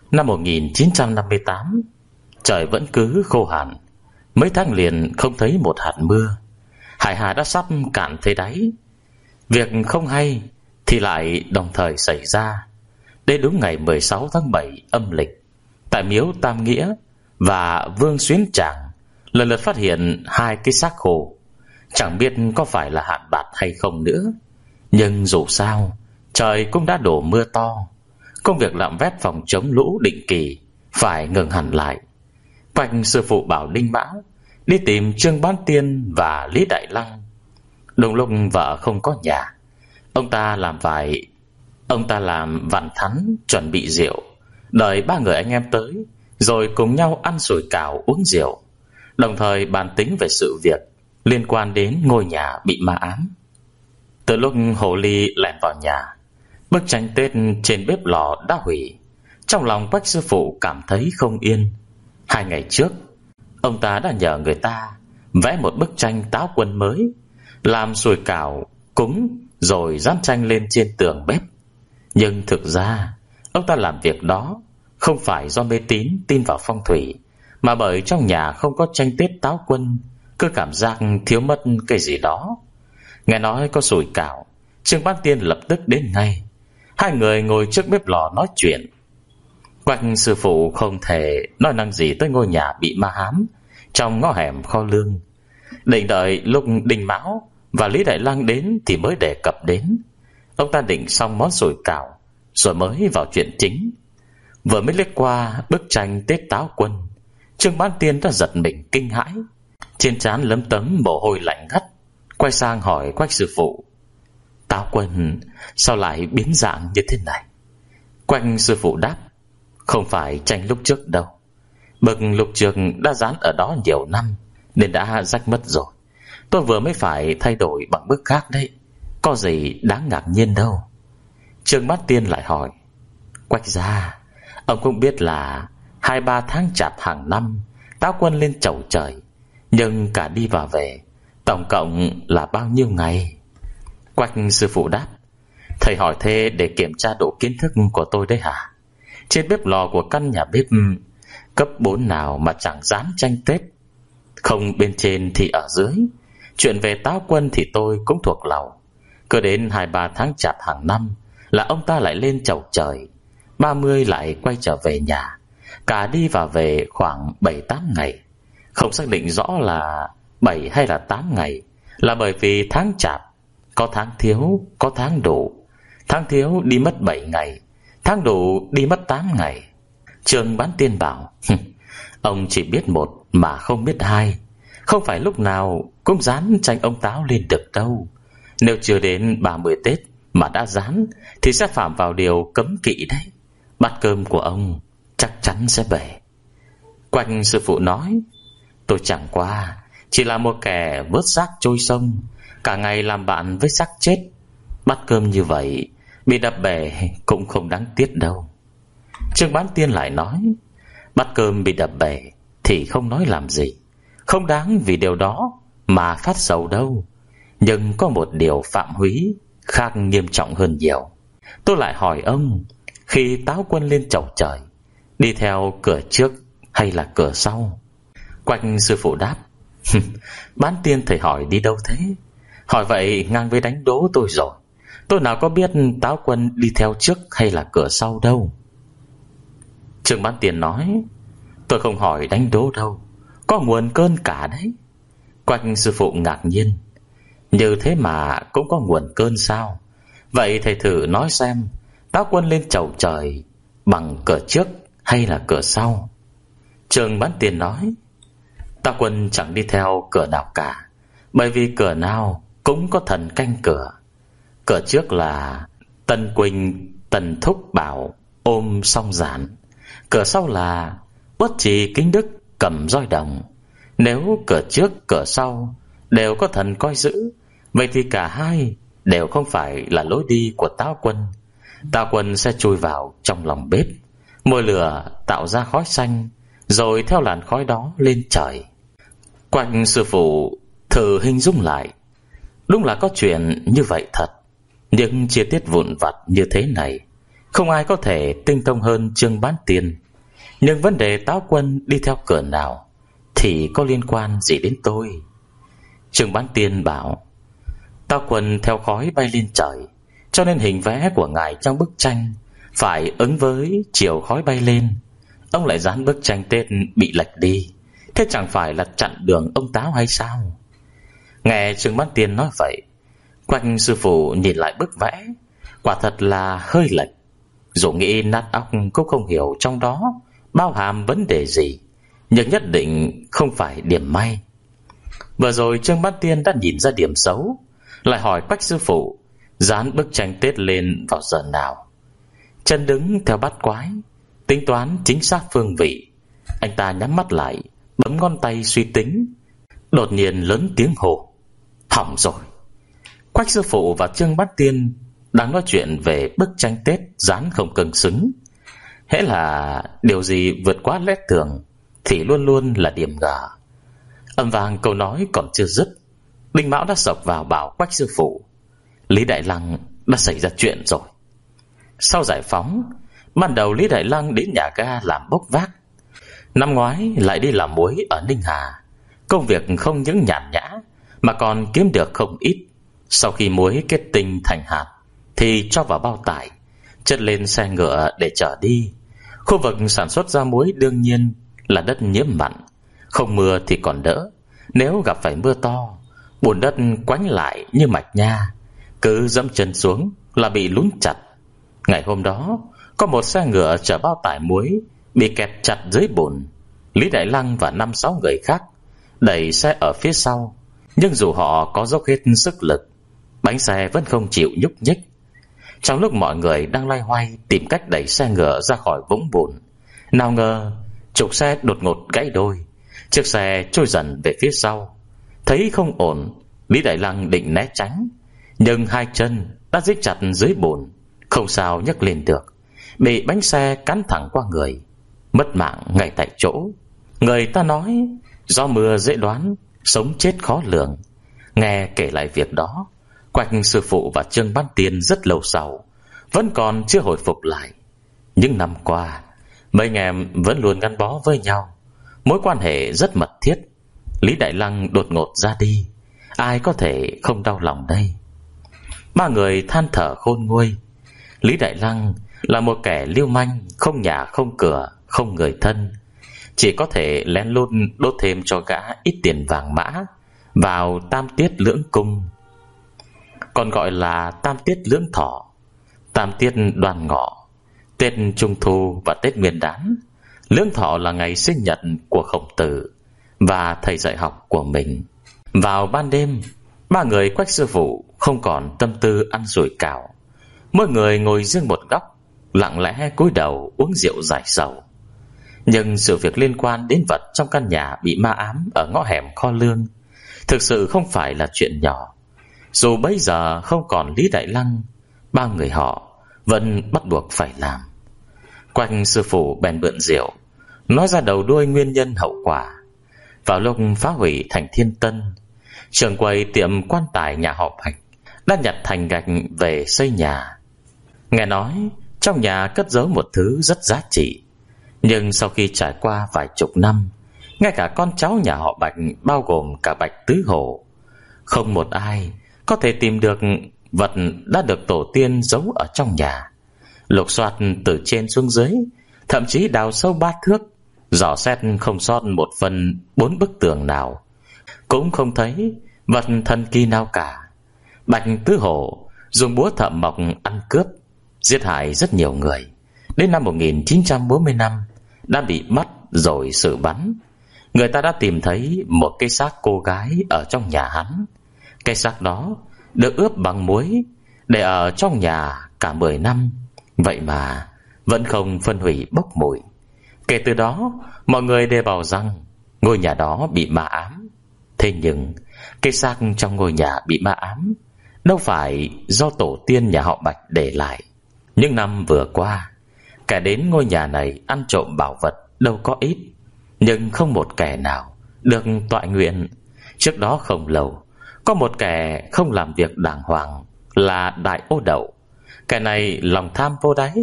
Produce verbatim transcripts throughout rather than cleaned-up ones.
Năm một nghìn chín trăm năm mươi tám, trời vẫn cứ khô hạn. Mấy tháng liền không thấy một hạt mưa. Hải hà đã sắp cạn thấy đáy. Việc không hay thì lại đồng thời xảy ra. Đến đúng ngày mười sáu tháng bảy âm lịch, tại miếu Tam Nghĩa và Vương Xuyến Tràng lần lượt phát hiện hai cái xác khô. Chẳng biết có phải là hạn bạt hay không nữa, nhưng dù sao trời cũng đã đổ mưa to. Công việc lạm vét phòng chống lũ định kỳ phải ngừng hẳn lại. Quách sư phụ bảo Đinh Mão đi tìm Trương Bán Tiên và Lý Đại Lăng. Đúng lúc vợ không có nhà, Ông ta làm vài Ông ta làm vằn thắn chuẩn bị rượu, đợi ba người anh em tới, rồi cùng nhau ăn sủi cảo uống rượu, đồng thời bàn tính về sự việc liên quan đến ngôi nhà bị ma ám. Từ lúc Hồ Ly lẻn vào nhà, bức tranh Tết trên bếp lò đã hủy. Trong lòng Quách sư phụ cảm thấy không yên. Hai ngày trước, ông ta đã nhờ người ta vẽ một bức tranh táo quân mới, làm sủi cảo cúng rồi dán tranh lên trên tường bếp. Nhưng thực ra ông ta làm việc đó không phải do mê tín tin vào phong thủy, mà bởi trong nhà không có tranh Tết táo quân, cứ cảm giác thiếu mất cái gì đó. Nghe nói có sủi cảo, Trương Bán Tiên lập tức đến ngay. Hai người ngồi trước bếp lò nói chuyện. Quách sư phụ không thể nói năng gì tới ngôi nhà bị ma ám trong ngõ hẻm kho lương. Định đợi lúc Đinh Mão và Lý Đại Lăng đến thì mới đề cập đến. Ông ta định xong món sủi cảo rồi mới vào chuyện chính. Vừa mới liếc qua bức tranh Tết táo quân, Trương Bán Tiên đã giật mình kinh hãi, trên trán lấm tấm mồ hôi lạnh ngắt. Quay sang hỏi Quách sư phụ: Táo quân sao lại biến dạng như thế này? Quách sư phụ đáp: Không phải tranh lúc trước đâu. Bức lục trường đã dán ở đó nhiều năm nên đã rách mất rồi. Tôi vừa mới phải thay đổi bằng bức khác đấy, có gì đáng ngạc nhiên đâu. Trương Bát Tiên lại hỏi: Quách gia, ông cũng biết là hai ba tháng chạp hàng năm táo quân lên chầu trời, nhưng cả đi và về tổng cộng là bao nhiêu ngày? Quách sư phụ đáp: Thầy hỏi thế để kiểm tra độ kiến thức của tôi đấy hả? Trên bếp lò của căn nhà bếp cấp bốn nào mà chẳng dán tranh Tết, không bên trên thì ở dưới. Chuyện về táo quân thì tôi cũng thuộc lòng. Cứ đến hai ba tháng chạp hàng năm là ông ta lại lên chầu trời, ba mươi lại quay trở về nhà. Cả đi và về khoảng bảy tám ngày. Không xác định rõ là bảy hay là tám ngày, là bởi vì tháng chạp có tháng thiếu, có tháng đủ. Tháng thiếu đi mất bảy ngày, tháng đủ đi mất tám ngày. Trương Bán Tiên bảo: Ông chỉ biết một mà không biết hai. Không phải lúc nào cũng dán tranh ông táo lên được đâu. Nếu chưa đến ba mươi Tết mà đã dán thì sẽ phạm vào điều cấm kỵ đấy. Bát cơm của ông chắc chắn sẽ bể. Quách sư phụ nói: Tôi chẳng qua chỉ là một kẻ vớt xác trôi sông, cả ngày làm bạn với xác chết. Bát cơm như vậy bị đập bể cũng không đáng tiếc đâu. Trương Bán Tiên lại nói: Bát cơm bị đập bể thì không nói làm gì, không đáng vì điều đó mà phát sầu đâu. Nhưng có một điều phạm húy khác nghiêm trọng hơn nhiều. Tôi lại hỏi ông, khi táo quân lên chầu trời, đi theo cửa trước hay là cửa sau? Quách sư phụ đáp: Bán Tiên thầy hỏi đi đâu thế? Hỏi vậy ngang với đánh đố tôi rồi. Tôi nào có biết táo quân đi theo trước hay là cửa sau đâu. Trương Bán Tiên nói: Tôi không hỏi đánh đố đâu, có nguồn cơn cả đấy. Quách sư phụ ngạc nhiên: Như thế mà cũng có nguồn cơn sao? Vậy thầy thử nói xem, táo quân lên chầu trời bằng cửa trước hay là cửa sau? Trương Bán Tiên nói: Táo quân chẳng đi theo cửa nào cả, bởi vì cửa nào cũng có thần canh cửa. Cửa trước là Tân Quỳnh, Tần Thúc Bảo ôm song giản. Cửa sau là Uất Trì Kính Đức cầm roi đồng. Nếu cửa trước cửa sau đều có thần coi giữ, vậy thì cả hai đều không phải là lối đi của táo quân. Táo quân sẽ chui vào trong lòng bếp, mồi lửa tạo ra khói xanh, rồi theo làn khói đó lên trời. Quách sư phụ thử hình dung lại, đúng là có chuyện như vậy thật. Nhưng chi tiết vụn vặt như thế này Không ai có thể tinh thông hơn Trương Bán Tiên, nhưng vấn đề Táo Quân đi theo cửa nào thì có liên quan gì đến tôi? Trương Bán Tiên bảo: Táo Quân theo khói bay lên trời, cho nên hình vẽ của ngài trong bức tranh phải ứng với chiều khói bay lên. Ông lại dán bức tranh Tết bị lệch đi, thế chẳng phải là chặn đường ông Táo hay sao? Nghe Trương Bán Tiên nói vậy, Quách sư phụ nhìn lại bức vẽ, quả thật là hơi lệch. Dù nghĩ nát óc cũng không hiểu trong đó bao hàm vấn đề gì, nhưng nhất định không phải điểm may. Vừa rồi Trương Bán Tiên đã nhìn ra điểm xấu, lại hỏi Quách sư phụ dán bức tranh Tết lên vào giờ nào. Chân đứng theo bát quái, tính toán chính xác phương vị. Anh ta nhắm mắt lại, bấm ngón tay suy tính. Đột nhiên lớn tiếng hô: Hỏng rồi! Quách sư phụ và Trương Bán Tiên đang nói chuyện về bức tranh Tết dán không cân xứng. Hễ là điều gì vượt quá lẽ thường thì luôn luôn là điểm gà. Âm vang câu nói còn chưa dứt, Đinh Mão đã sộc vào bảo Quách sư phụ: Lý Đại Lăng đã xảy ra chuyện rồi. Sau giải phóng, ban đầu Lý Đại Lăng đến nhà ga làm bốc vác. Năm ngoái lại đi làm muối ở Ninh Hà. Công việc không những nhàn nhã mà còn kiếm được không ít. Sau khi muối kết tinh thành hạt thì cho vào bao tải, chất lên xe ngựa để chở đi. Khu vực sản xuất ra muối đương nhiên là đất nhiễm mặn, không mưa thì còn đỡ. Nếu gặp phải mưa to, bùn đất quánh lại như mạch nha, cứ dẫm chân xuống là bị lún chặt. Ngày hôm đó, có một xe ngựa chở bao tải muối bị kẹt chặt dưới bùn. Lý Đại Lăng và năm sáu người khác đẩy xe ở phía sau, nhưng dù họ có dốc hết sức lực, bánh xe vẫn không chịu nhúc nhích. Trong lúc mọi người đang loay hoay tìm cách đẩy xe ngựa ra khỏi vũng bùn, nào ngờ trục xe đột ngột gãy đôi, chiếc xe trôi dần về phía sau. Thấy không ổn, Lý Đại Lăng định né tránh, nhưng hai chân đã dính chặt dưới bùn, không sao nhấc lên được, bị bánh xe cán thẳng qua người, mất mạng ngay tại chỗ. Người ta nói gió mưa dễ đoán, sống chết khó lường. Nghe kể lại việc đó, Quách sư phụ và Trương Bán Tiên rất lâu sau vẫn còn chưa hồi phục lại. Những năm qua, mấy anh em vẫn luôn gắn bó với nhau, mối quan hệ rất mật thiết. Lý Đại Lăng đột ngột ra đi, ai có thể không đau lòng đây? Ba người than thở khôn nguôi. Lý Đại Lăng là một kẻ lưu manh, không nhà không cửa, không người thân, chỉ có thể lén lút đốt thêm cho gã ít tiền vàng mã vào tam tiết lưỡng cung, còn gọi là tam tiết lưỡng thọ, tam tiết Đoan Ngọ, Tết Trung Thu và Tết Nguyên Đán. Lưỡng thọ là ngày sinh nhật của Khổng Tử và thầy dạy học của mình. Vào ban đêm, ba người Quách sư phụ không còn tâm tư ăn sủi cảo, mỗi người ngồi riêng một góc, lặng lẽ cúi đầu uống rượu giải sầu. Nhưng sự việc liên quan đến vật trong căn nhà bị ma ám ở ngõ hẻm Kho Lương thực sự không phải là chuyện nhỏ. Dù bây giờ không còn Lý Đại Lăng, ba người họ vẫn bắt buộc phải làm. Quách sư phụ bèn mượn rượu nói ra đầu đuôi nguyên nhân hậu quả. Vào lúc phá hủy thành Thiên Tân, trưởng quầy tiệm quan tài nhà họ Bạch đã nhặt thành gạch về xây nhà. Nghe nói trong nhà cất giấu một thứ rất giá trị, nhưng sau khi trải qua vài chục năm, ngay cả con cháu nhà họ Bạch, bao gồm cả Bạch Tứ Hổ, không một ai có thể tìm được vật đã được tổ tiên giấu ở trong nhà. Lục soát từ trên xuống dưới, thậm chí đào sâu ba thước, dò xét không sót một phần bốn bức tường nào, cũng không thấy vật thần kỳ nào cả. Bạch Tứ Hổ dùng búa thợ mộc ăn cướp, giết hại rất nhiều người. Đến năm một nghìn chín trăm bốn mươi lăm đã bị bắt rồi xử bắn. Người ta đã tìm thấy một cái xác cô gái ở trong nhà hắn. Cái xác đó được ướp bằng muối, để ở trong nhà cả mười năm, vậy mà vẫn không phân hủy bốc mùi. Kể từ đó, mọi người đều bảo rằng ngôi nhà đó bị ma ám. Thế nhưng cái xác trong ngôi nhà bị ma ám đâu phải do tổ tiên nhà họ Bạch để lại. Những năm vừa qua, kẻ đến ngôi nhà này ăn trộm bảo vật đâu có ít, nhưng không một kẻ nào được tọa nguyện. Trước đó không lâu, có một kẻ không làm việc đàng hoàng là Đại Ô Đậu. Kẻ này lòng tham vô đáy,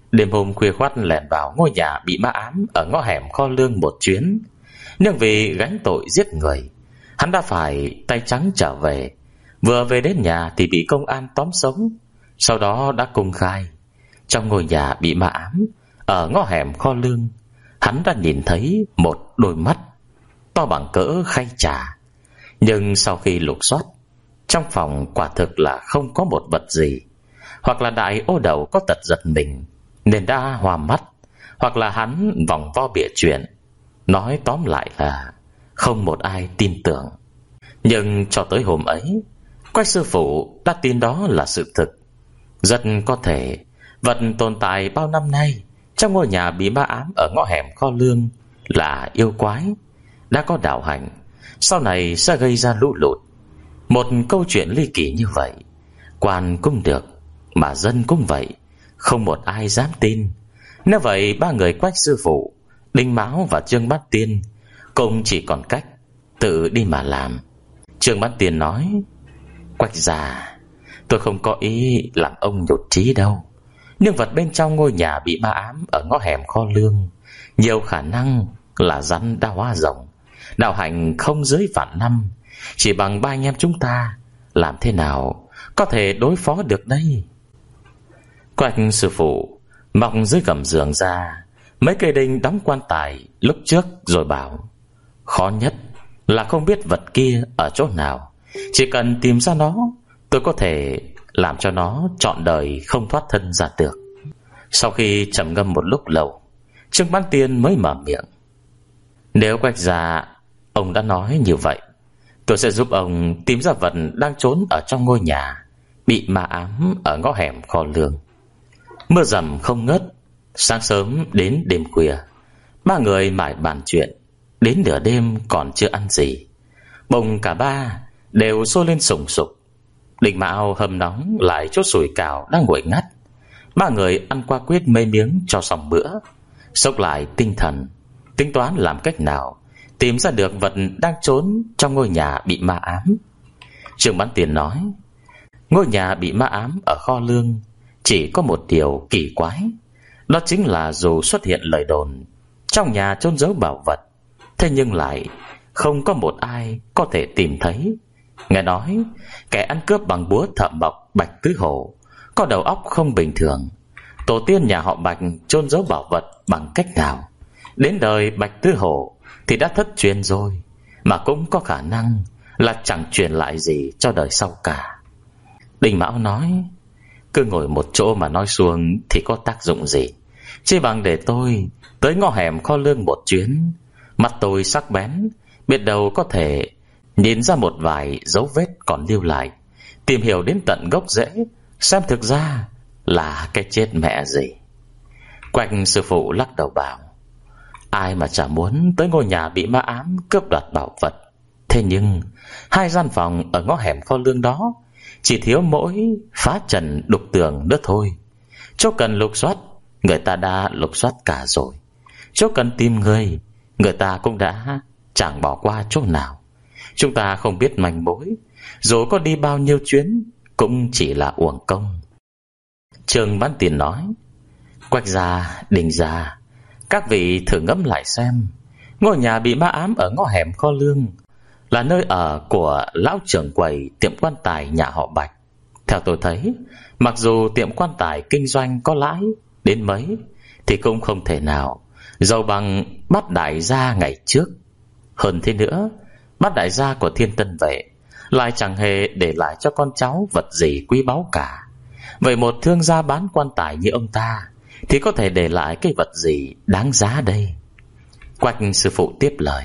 Đêm hôm khuya khoắt lẻn vào ngôi nhà bị ma ám ở ngõ hẻm kho lương một chuyến. Nhưng vì gánh tội giết người, hắn đã phải tay trắng trở về. Vừa về đến nhà thì bị công an tóm sống. Sau đó đã công khai trong ngôi nhà bị ma ám ở ngõ hẻm kho lương, hắn đã nhìn thấy một đôi mắt to bằng cỡ khay trà. Nhưng sau khi lục soát, trong phòng quả thực là không có một vật gì. Hoặc là đại ô đầu có tật giật mình nên đã hoa mắt, hoặc là hắn vòng vo bịa chuyện. Nói tóm lại là không một ai tin tưởng. Nhưng cho tới hôm ấy, Quách sư phụ đã tin đó là sự thực. Rất có thể vật tồn tại bao năm nay trong ngôi nhà bị ma ám ở ngõ hẻm kho lương là yêu quái đã có đạo hành, sau này sẽ gây ra lũ lụt. Một câu chuyện ly kỳ như vậy, quan cũng được mà dân cũng vậy, không một ai dám tin. Nếu vậy, ba người Quách sư phụ, Đinh Mão và Trương Bát Tiên cũng chỉ còn cách tự đi mà làm. Trương Bát Tiên nói: Quách già, tôi không có ý làm ông nhụt chí đâu, nhưng vật bên trong ngôi nhà bị ma ám ở ngõ hẻm kho lương nhiều khả năng là rắn đã hóa rồng, đạo hạnh không dưới vạn năm. Chỉ bằng ba anh em chúng ta, làm thế nào có thể đối phó được đây? Quách sư phụ mọc dưới gầm giường ra mấy cây đinh đóng quan tài lúc trước rồi bảo: khó nhất là không biết vật kia ở chỗ nào. Chỉ cần tìm ra nó, tôi có thể làm cho nó trọn đời không thoát thân ra được. Sau khi trầm ngâm một lúc lâu, Trương Bát Tiên mới mở miệng: nếu Quách gia ông đã nói như vậy, tôi sẽ giúp ông tìm ra vật đang trốn ở trong ngôi nhà bị ma ám ở ngõ hẻm kho lương. Mưa rầm không ngớt, sáng sớm đến đêm khuya, ba người mải bàn chuyện đến nửa đêm còn chưa ăn gì. Bỗng cả ba đều sôi lên sùng sục. Đinh Mão hầm nóng lại chút sủi cảo đang nguội ngắt. Ba người ăn qua quyết mấy miếng cho xong bữa, xốc lại tinh thần, tính toán làm cách nào tìm ra được vật đang trốn trong ngôi nhà bị ma ám. Trương Bát Tiên nói: ngôi nhà bị ma ám ở kho lương chỉ có một điều kỳ quái, đó chính là dù xuất hiện lời đồn trong nhà chôn giấu bảo vật, thế nhưng lại không có một ai có thể tìm thấy. Nghe nói kẻ ăn cướp bằng búa thợ mộc Bạch Tứ Hổ có đầu óc không bình thường. Tổ tiên nhà họ Bạch chôn giấu bảo vật bằng cách nào, đến đời Bạch Tứ Hổ thì đã thất truyền rồi, mà cũng có khả năng là chẳng truyền lại gì cho đời sau cả. Đinh Mão nói: cứ ngồi một chỗ mà nói suông thì có tác dụng gì, chỉ bằng để tôi tới ngõ hẻm kho lương một chuyến. Mắt tôi sắc bén, biết đâu có thể nhìn ra một vài dấu vết còn lưu lại, tìm hiểu đến tận gốc rễ, xem thực ra là cái chết mẹ gì. Quách sư phụ lắc đầu bảo: ai mà chả muốn tới ngôi nhà bị ma ám cướp đoạt bảo vật. Thế nhưng hai gian phòng ở ngõ hẻm kho lương đó chỉ thiếu mỗi phá trần đục tường nữa thôi. Chỗ cần lục soát, người ta đã lục soát cả rồi. Chỗ cần tìm người, người ta cũng đã chẳng bỏ qua chỗ nào. Chúng ta không biết manh mối, dù có đi bao nhiêu chuyến cũng chỉ là uổng công. Trương Bát Tiên nói: Quách gia, Đinh gia, các vị thử ngẫm lại xem, ngôi nhà bị ma ám ở ngõ hẻm kho lương là nơi ở của lão trưởng quầy tiệm quan tài nhà họ Bạch. Theo tôi thấy, mặc dù tiệm quan tài kinh doanh có lãi đến mấy thì cũng không thể nào giàu bằng Bát đại gia ngày trước. Hơn thế nữa, Bát đại gia của Thiên Tân Vệ lại chẳng hề để lại cho con cháu vật gì quý báu cả. Vậy một thương gia bán quan tài như ông ta thì có thể để lại cái vật gì đáng giá đây? Quách sư phụ tiếp lời: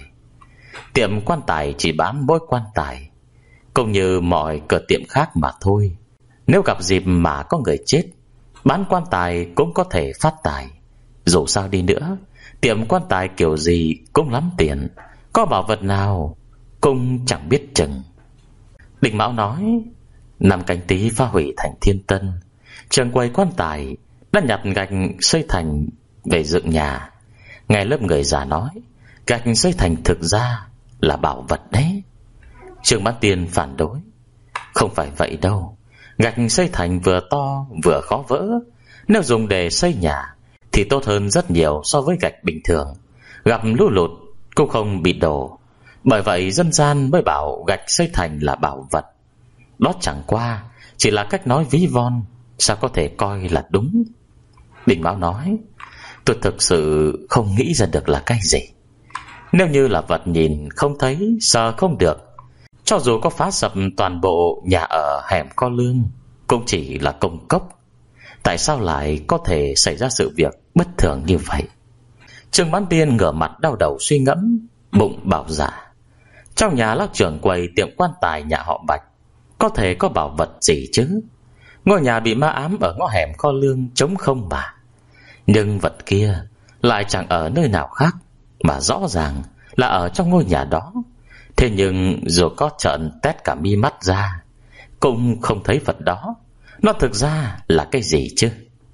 tiệm quan tài chỉ bán mỗi quan tài, cũng như mọi cửa tiệm khác mà thôi. Nếu gặp dịp mà có người chết, bán quan tài cũng có thể phát tài. Dù sao đi nữa, tiệm quan tài kiểu gì cũng lắm tiền, có bảo vật nào cũng chẳng biết chừng. Đinh Mão nói: năm Canh Tý phá hủy thành Thiên Tân, trường quầy quan tài đã nhặt gạch xây thành về dựng nhà. Nghe lớp người già nói, gạch xây thành thực ra là bảo vật đấy. Trương Bát Tiên phản đối: không phải vậy đâu, gạch xây thành vừa to vừa khó vỡ. Nếu dùng để xây nhà thì tốt hơn rất nhiều so với gạch bình thường, gặp lũ lụt cũng không bị đổ. Bởi vậy dân gian mới bảo gạch xây thành là bảo vật. Đó chẳng qua chỉ là cách nói ví von, sao có thể coi là đúng. Đình Mão nói: Tôi thực sự không nghĩ ra được là cái gì. Nếu như là vật nhìn không thấy, sờ không được, cho dù có phá sập toàn bộ nhà ở hẻm Kho Lương cũng chỉ là công cốc. Tại sao lại có thể xảy ra sự việc bất thường như vậy? Trương Bán Tiên ngửa mặt đau đầu suy ngẫm, bụng bảo dạ: Trong nhà lão trưởng quầy tiệm quan tài nhà họ Bạch có thể có bảo vật gì chứ? Ngôi nhà bị ma ám ở ngõ hẻm Kho Lương trống không mà. Nhưng vật kia lại chẳng ở nơi nào khác, mà rõ ràng là ở trong ngôi nhà đó. Thế nhưng dù có trợn tét cả mi mắt ra cũng không thấy vật đó. Nó thực ra là cái gì chứ?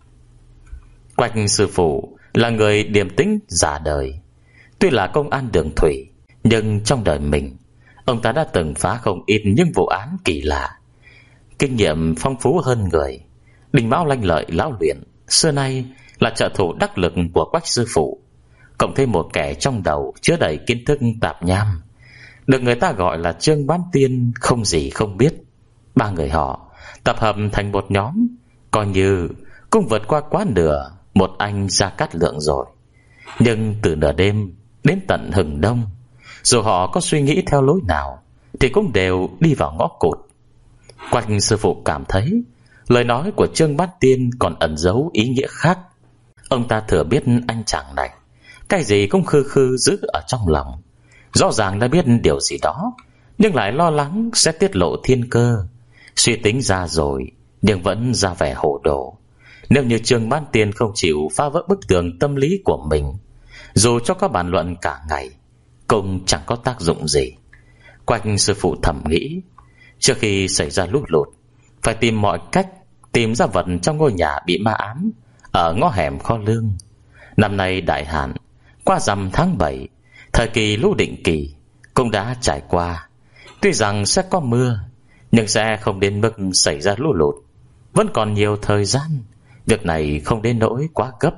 Quách sư phụ là người điềm tĩnh già đời. Tuy là công an đường thủy, nhưng trong đời mình ông ta đã từng phá không ít những vụ án kỳ lạ. Kinh nghiệm phong phú hơn người. Đình Mão lanh lợi lão luyện, xưa nay là trợ thủ đắc lực của Quách sư phụ, cộng thêm một kẻ trong đầu chứa đầy kiến thức tạp nham, được người ta gọi là Trương Bán Tiên không gì không biết. Ba người họ tập hợp thành một nhóm, coi như cũng vượt qua quá nửa một anh Gia Cát Lượng rồi. Nhưng từ nửa đêm đến tận hừng đông, dù họ có suy nghĩ theo lối nào thì cũng đều đi vào ngõ cụt. Quách sư phụ cảm thấy lời nói của Trương Bát Tiên còn ẩn giấu ý nghĩa khác. Ông ta thừa biết anh chàng này cái gì cũng khư khư giữ ở trong lòng. Rõ ràng đã biết điều gì đó, nhưng lại lo lắng sẽ tiết lộ thiên cơ. Suy tính ra rồi, nhưng vẫn ra vẻ hồ đồ. Nếu như Trương Bát Tiên không chịu phá vỡ bức tường tâm lý của mình, dù cho có bàn luận cả ngày cũng chẳng có tác dụng gì. Quách sư phụ thầm nghĩ, trước khi xảy ra lũ lụt, phải tìm mọi cách tìm ra vật trong ngôi nhà bị ma ám ở ngõ hẻm Kho Lương. Năm nay đại hạn, qua rằm tháng bảy, thời kỳ lũ định kỳ cũng đã trải qua. Tuy rằng sẽ có mưa, nhưng sẽ không đến mức xảy ra lũ lụt. Vẫn còn nhiều thời gian, việc này không đến nỗi quá gấp.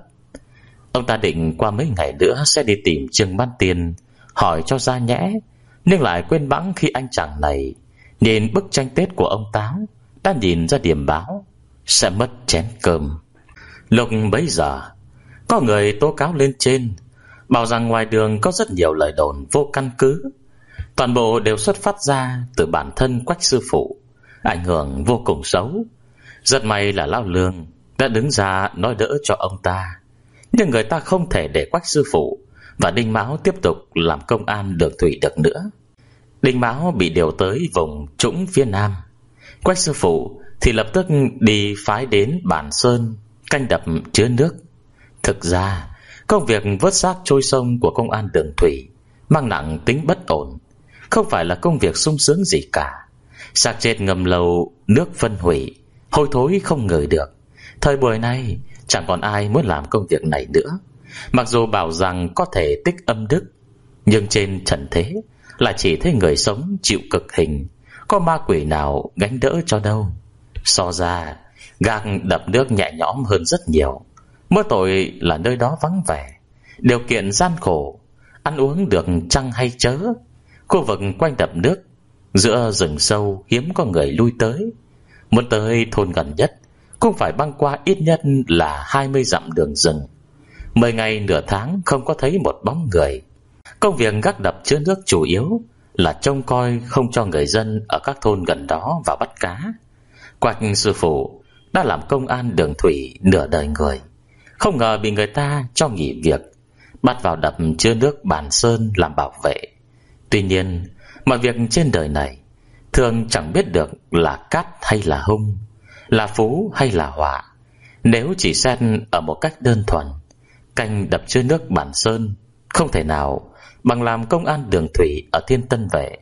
Ông ta định qua mấy ngày nữa sẽ đi tìm Trương Bát Tiên hỏi cho ra nhẽ, nhưng lại quên bẵng khi anh chàng này nhìn bức tranh Tết của ông Táo đã nhìn ra điểm báo sẽ mất chén cơm. Lúc bấy giờ, có người tố cáo lên trên, bảo rằng ngoài đường có rất nhiều lời đồn vô căn cứ, toàn bộ đều xuất phát ra từ bản thân Quách sư phụ, ảnh hưởng vô cùng xấu. Rất may là lão Lương đã đứng ra nói đỡ cho ông ta, nhưng người ta không thể để Quách sư phụ và Đinh Mão tiếp tục làm công an đường thủy được nữa. Đinh Mão bị điều tới vùng trũng phía nam, Quách sư phụ thì lập tức đi phái đến Bản Sơn canh đập chứa nước. Thực ra công việc vớt xác trôi sông của công an đường thủy mang nặng tính bất ổn, không phải là công việc sung sướng gì cả. Xác chết ngầm lâu, nước phân hủy, hôi thối không ngửi được. Thời buổi này chẳng còn ai muốn làm công việc này nữa. Mặc dù bảo rằng có thể tích âm đức, nhưng trên trần thế là chỉ thấy người sống chịu cực hình, có ma quỷ nào gánh đỡ cho đâu. So ra gác đập nước nhẹ nhõm hơn rất nhiều. Mỗi tội là nơi đó vắng vẻ, điều kiện gian khổ, ăn uống được chăng hay chớ. Khu vực quanh đập nước giữa rừng sâu hiếm có người lui tới. Muốn tới thôn gần nhất cũng phải băng qua ít nhất là hai mươi dặm đường rừng. Mười ngày nửa tháng không có thấy một bóng người. Công việc gác đập chứa nước chủ yếu là trông coi không cho người dân ở các thôn gần đó vào bắt cá. Quách sư phụ đã làm công an đường thủy nửa đời người, không ngờ bị người ta cho nghỉ việc, bắt vào đập chứa nước Bản Sơn làm bảo vệ. Tuy nhiên, mọi việc trên đời này thường chẳng biết được là cát hay là hung, là phú hay là họa. Nếu chỉ xét ở một cách đơn thuần, canh đập chứa nước Bản Sơn không thể nào bằng làm công an đường thủy ở Thiên Tân Vệ.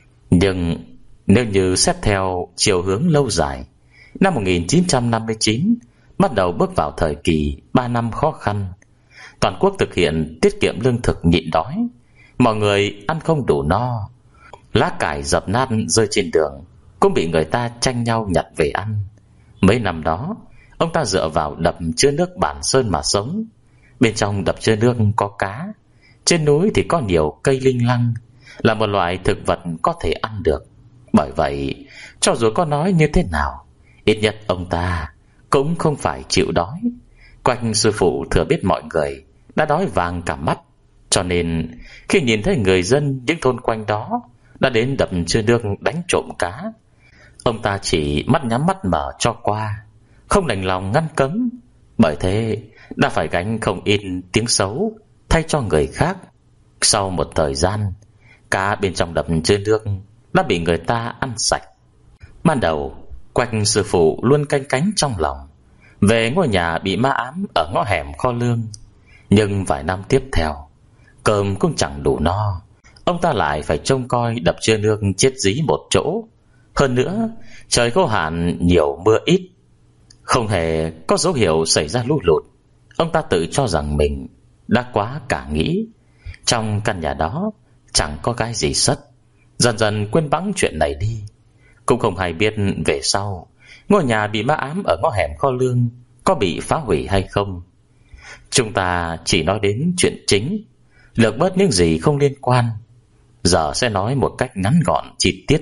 Nhưng nếu như xét theo chiều hướng lâu dài, năm một nghìn chín trăm năm mươi chín bắt đầu bước vào thời kỳ ba năm khó khăn. Toàn quốc thực hiện tiết kiệm lương thực nhịn đói, mọi người ăn không đủ no. Lá cải dập nát rơi trên đường cũng bị người ta tranh nhau nhặt về ăn. Mấy năm đó, ông ta dựa vào đập chứa nước Bản Sơn mà sống. Bên trong đập chứa nước có cá, trên núi thì có nhiều cây linh lăng, là một loại thực vật có thể ăn được. Bởi vậy, cho dù có nói như thế nào, ít nhất ông ta cũng không phải chịu đói. Quách sư phụ thừa biết mọi người đã đói vàng cả mắt, cho nên khi nhìn thấy người dân những thôn quanh đó đã đến đập chứa nước đánh trộm cá, ông ta chỉ mắt nhắm mắt mở cho qua, không đành lòng ngăn cấm. Bởi thế đã phải gánh không ít tiếng xấu thay cho người khác. Sau một thời gian, cá bên trong đập chứa nước đã bị người ta ăn sạch. Ban đầu Quách sư phụ luôn canh cánh trong lòng về ngôi nhà bị ma ám ở ngõ hẻm kho lương. Nhưng vài năm tiếp theo, cơm cũng chẳng đủ no, ông ta lại phải trông coi đập chứa nước chết dí một chỗ. Hơn nữa, trời khô hạn nhiều mưa ít, không hề có dấu hiệu xảy ra lũ lụt. Ông ta tự cho rằng mình đã quá cả nghĩ. Trong căn nhà đó chẳng có cái gì sất, dần dần quên bẵng chuyện này đi. Cũng không hay biết về sau ngôi nhà bị ma ám ở ngõ hẻm kho lương có bị phá hủy hay không. Chúng ta chỉ nói đến chuyện chính, lược bớt những gì không liên quan. Giờ sẽ nói một cách ngắn gọn chi tiết.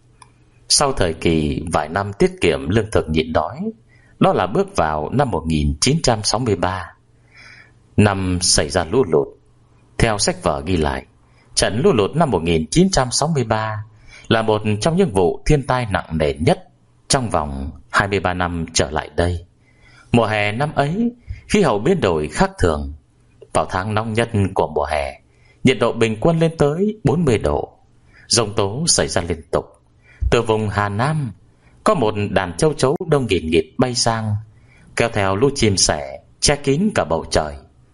Sau thời kỳ vài năm tiết kiệm lương thực nhịn đói, đó là bước vào năm một nghìn chín trăm sáu mươi ba, năm xảy ra lũ lụt. Theo sách vở ghi lại, trận lũ lụt năm một nghìn chín trăm sáu mươi ba là một trong những vụ thiên tai nặng nề nhất trong vòng hai mươi ba năm trở lại đây. Mùa hè năm ấy, khí hậu biến đổi khác thường. Vào tháng nóng nhất của mùa hè, nhiệt độ bình quân lên tới bốn mươi độ. Giông tố xảy ra liên tục. Từ vùng Hà Nam, có một đàn châu chấu đông nghìn nghịt bay sang, kéo theo lũ chim sẻ che kín cả bầu trời.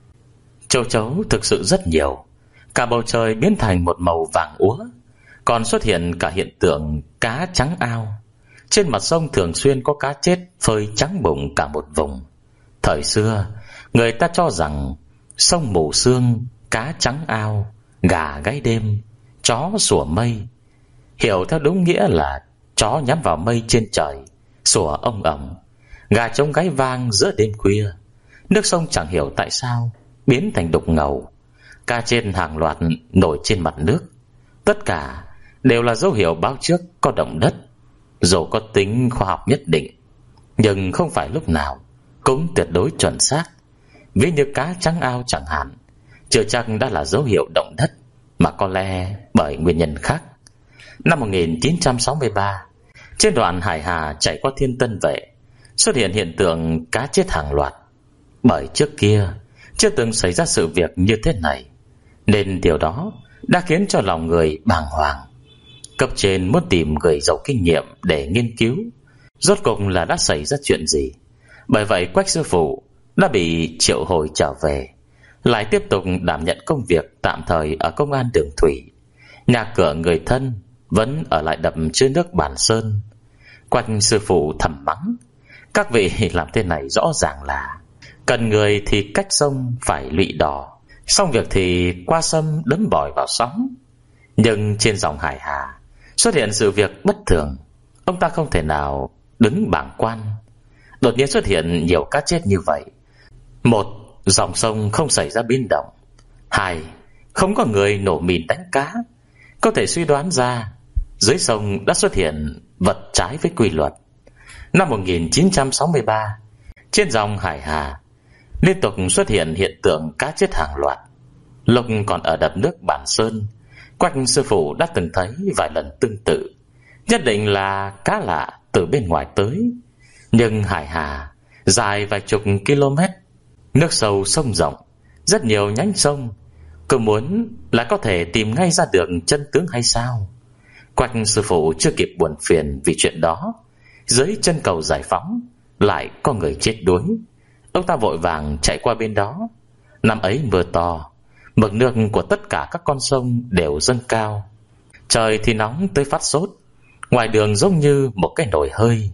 Châu chấu thực sự rất nhiều, cả bầu trời biến thành một màu vàng úa. Còn xuất hiện cả hiện tượng cá trắng ao. Trên mặt sông thường xuyên có cá chết phơi trắng bụng cả một vùng. Thời xưa, người ta cho rằng sông mù sương, cá trắng ao, gà gáy đêm, chó sủa mây. Hiểu theo đúng nghĩa là chó nhắm vào mây trên trời, sủa ông ầm, gà trống gáy vang giữa đêm khuya. Nước sông chẳng hiểu tại sao biến thành đục ngầu, cá trên hàng loạt nổi trên mặt nước. Tất cả đều là dấu hiệu báo trước có động đất. Dù có tính khoa học nhất định, nhưng không phải lúc nào cũng tuyệt đối chuẩn xác. Ví như cá trắng ao chẳng hạn, chưa chắc đã là dấu hiệu động đất, mà có lẽ bởi nguyên nhân khác. Năm một nghìn chín trăm sáu mươi ba, trên đoạn Hải Hà chạy qua Thiên Tân Vệ, xuất hiện hiện tượng cá chết hàng loạt. Bởi trước kia chưa từng xảy ra sự việc như thế này, nên điều đó đã khiến cho lòng người bàng hoàng. Cấp trên muốn tìm người giàu kinh nghiệm để nghiên cứu rốt cuộc là đã xảy ra chuyện gì. Bởi vậy Quách sư phụ đã bị triệu hồi trở về, lại tiếp tục đảm nhận công việc tạm thời ở công an Đường Thủy. Nhà cửa người thân vẫn ở lại đập chứa nước Bản Sơn. Quách sư phụ thầm mắng: các vị làm thế này rõ ràng là cần người thì cách sông phải lụy đò, xong việc thì qua sông đấm bòi vào sóng. Nhưng trên dòng Hải Hà xuất hiện sự việc bất thường. Ông ta không thể nào đứng bàng quan. Đột nhiên xuất hiện nhiều cá chết như vậy. Một, dòng sông không xảy ra biến động. Hai, không có người nổ mìn đánh cá. Có thể suy đoán ra dưới sông đã xuất hiện vật trái với quy luật. Năm một nghìn chín trăm sáu mươi ba, trên dòng Hải Hà liên tục xuất hiện hiện tượng cá chết hàng loạt. Lúc còn ở đập nước Bản Sơn, Quách sư phụ đã từng thấy vài lần tương tự. Nhất định là cá lạ từ bên ngoài tới. Nhưng Hải Hà dài vài chục km, nước sâu sông rộng, rất nhiều nhánh sông, cứ muốn là có thể tìm ngay ra được chân tướng hay sao? Quách sư phụ chưa kịp buồn phiền vì chuyện đó, dưới chân cầu Giải Phóng lại có người chết đuối. Ông ta vội vàng chạy qua bên đó. Năm ấy mưa to, mực nước của tất cả các con sông đều dâng cao. Trời thì nóng tới phát sốt, ngoài đường giống như một cái nồi hơi.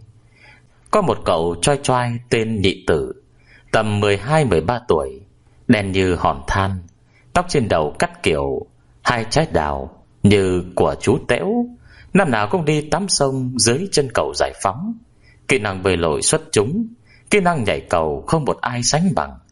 Có một cậu choai choai tên Nhị Tử, tầm mười hai mười ba tuổi, đen như hòn than, tóc trên đầu cắt kiểu hai trái đào như của chú Tễu. Năm nào cũng đi tắm sông dưới chân cầu Giải Phóng. Kỹ năng bơi lội xuất chúng, kỹ năng nhảy cầu không một ai sánh bằng.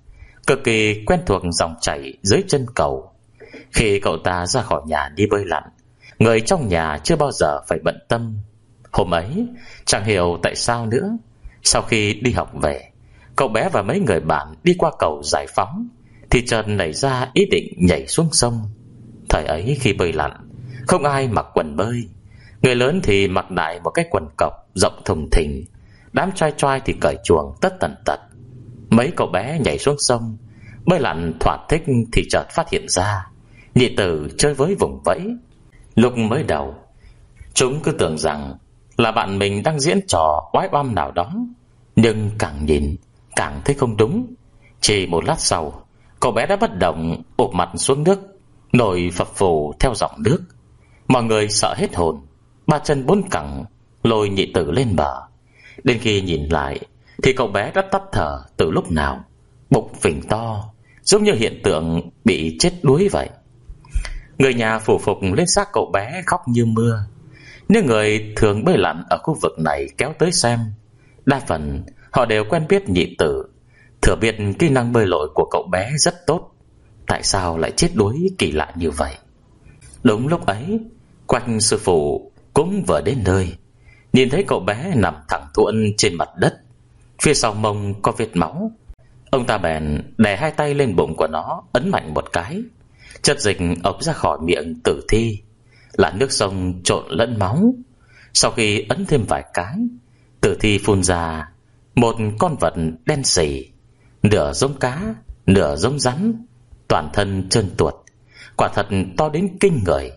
cực kỳ quen thuộc dòng chảy dưới chân cầu. Khi cậu ta ra khỏi nhà đi bơi lặn, người trong nhà chưa bao giờ phải bận tâm. Hôm ấy, chẳng hiểu tại sao nữa, sau khi đi học về, cậu bé và mấy người bạn đi qua cầu Giải Phóng thì chợt nảy ra ý định nhảy xuống sông. Thời ấy khi bơi lặn, không ai mặc quần bơi. Người lớn thì mặc đại một cái quần cộc rộng thùng thình, đám trai trai thì cởi chuồng tất tần tật. Mấy cậu bé nhảy xuống sông bơi lặn thỏa thích thì chợt phát hiện ra nhị tử chơi với vùng vẫy. Lúc mới đầu, chúng cứ tưởng rằng là bạn mình đang diễn trò oái oăm nào đó, nhưng càng nhìn càng thấy không đúng. Chỉ một lát sau, cậu bé đã bất động ụp mặt xuống nước, nổi phập phù theo dòng nước. Mọi người sợ hết hồn, ba chân bốn cẳng lôi nhị tử lên bờ. Đến khi nhìn lại thì cậu bé đã tắt thở từ lúc nào, bụng phình to, giống như hiện tượng bị chết đuối vậy. Người nhà phủ phục lên xác cậu bé khóc như mưa. Những người thường bơi lặn ở khu vực này kéo tới xem. Đa phần họ đều quen biết nhị tử, thừa biết kỹ năng bơi lội của cậu bé rất tốt. Tại sao lại chết đuối kỳ lạ như vậy? Đúng lúc ấy, Quách sư phụ cũng vừa đến nơi, nhìn thấy cậu bé nằm thẳng thuận trên mặt đất, phía sau mông có vết máu. Ông ta bèn đè hai tay lên bụng của nó, ấn mạnh một cái. Chất dịch ống ra khỏi miệng tử thi là nước sông trộn lẫn máu. Sau khi ấn thêm vài cái, tử thi phun ra một con vật đen sì, nửa giống cá, nửa giống rắn, toàn thân trơn tuột, quả thật to đến kinh người.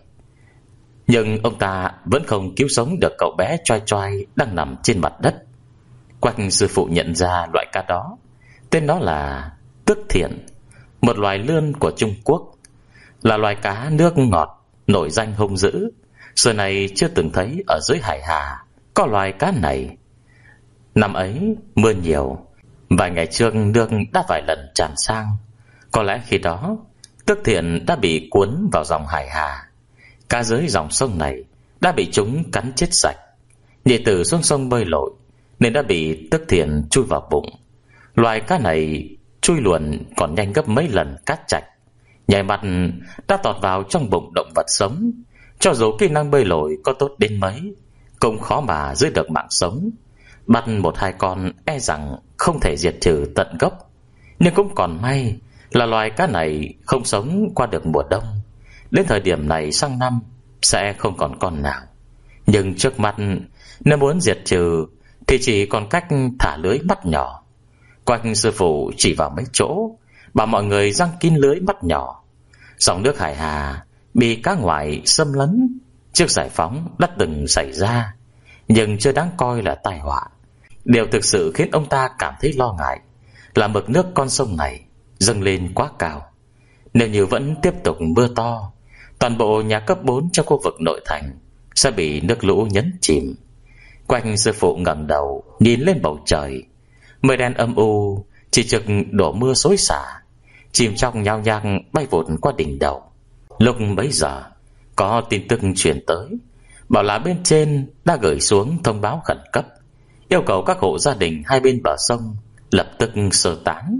Nhưng ông ta vẫn không cứu sống được cậu bé choai choai đang nằm trên mặt đất. Quách sư phụ nhận ra loại cá đó, tên nó là tước thiện, một loài lươn của Trung Quốc, là loài cá nước ngọt nổi danh hung dữ. Xưa này chưa từng thấy ở dưới hải hà có loài cá này. Năm ấy mưa nhiều, vài ngày trước nước đã vài lần tràn sang. Có lẽ khi đó tước thiện đã bị cuốn vào dòng hải hà. Cá dưới dòng sông này đã bị chúng cắn chết sạch. Nhị tử xuống sông bơi lội nên đã bị tước thiện chui vào bụng. Loài cá này chui luồn còn nhanh gấp mấy lần cá trạch, nhảy mặt đã tọt vào trong bụng động vật sống. Cho dù kỹ năng bơi lội có tốt đến mấy, cũng khó mà giữ được mạng sống. Bắt một hai con e rằng không thể diệt trừ tận gốc. Nhưng cũng còn may là loài cá này không sống qua được mùa đông. Đến thời điểm này sang năm sẽ không còn con nào. Nhưng trước mắt, nếu muốn diệt trừ thì chỉ còn cách thả lưới mắt nhỏ. Quách sư phụ chỉ vào mấy chỗ, bảo mọi người giăng kín lưới mắt nhỏ. Dòng nước hải hà bị cá ngoại xâm lấn trước Giải Phóng đã từng xảy ra, nhưng chưa đáng coi là tai họa. Điều thực sự khiến ông ta cảm thấy lo ngại là mực nước con sông này dâng lên quá cao. Nếu như vẫn tiếp tục mưa to, toàn bộ nhà cấp bốn trong khu vực nội thành sẽ bị nước lũ nhấn chìm. Quách sư phụ ngẩng đầu nhìn lên bầu trời. Mây đen âm u chỉ trực đổ mưa xối xả, chìm trong nhao nhang bay vụt qua đỉnh đầu. Lúc bấy giờ có tin tức truyền tới, bảo là bên trên đã gửi xuống thông báo khẩn cấp, yêu cầu các hộ gia đình hai bên bờ sông lập tức sơ tán.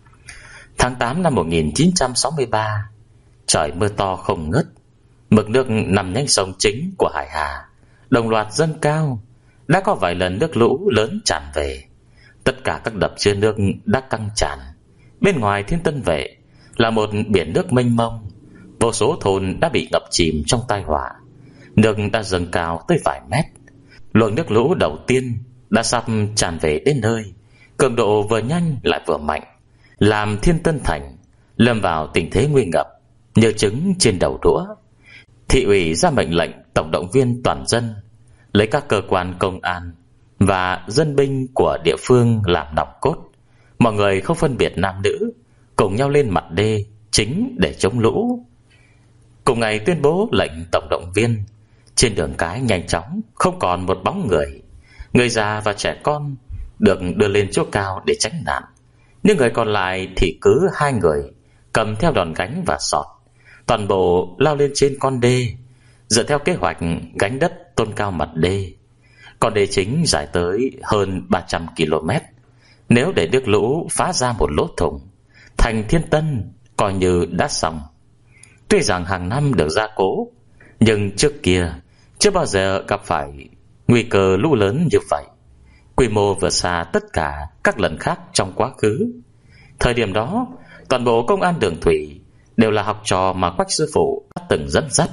Tháng tám năm một nghìn chín trăm sáu mươi ba, trời mưa to không ngớt. Mực nước nằm nhánh sông chính của hải hà đồng loạt dâng cao. Đã có vài lần nước lũ lớn tràn về. Tất cả các đập chứa nước đã căng tràn. Bên ngoài Thiên Tân Vệ là một biển nước mênh mông. Vô số thôn đã bị ngập chìm trong tai họa. Nước đã dâng cao tới vài mét. Luồng nước lũ đầu tiên đã sắp tràn về đến nơi. Cường độ vừa nhanh lại vừa mạnh, làm Thiên Tân Thành lâm vào tình thế nguy ngập như trứng trên đầu đũa. Thị ủy ra mệnh lệnh tổng động viên toàn dân, lấy các cơ quan công an và dân binh của địa phương làm nòng cốt. Mọi người không phân biệt nam nữ, cùng nhau lên mặt đê chính để chống lũ. Cùng ngày tuyên bố lệnh tổng động viên, trên đường cái nhanh chóng không còn một bóng người. Người già và trẻ con được đưa lên chỗ cao để tránh nạn. Những người còn lại thì cứ hai người cầm theo đòn gánh và sọt, toàn bộ lao lên trên con đê, dựa theo kế hoạch gánh đất tôn cao mặt đê. Con đê chính dài tới hơn ba trăm ki lô mét. Nếu để nước lũ phá ra một lỗ thủng thành Thiên Tân coi như đã xong. Tuy rằng hàng năm được gia cố, nhưng trước kia chưa bao giờ gặp phải nguy cơ lũ lớn như vậy. Quy mô vượt xa tất cả các lần khác trong quá khứ. Thời điểm đó, toàn bộ công an đường thủy đều là học trò mà Quách sư phụ đã từng dẫn dắt.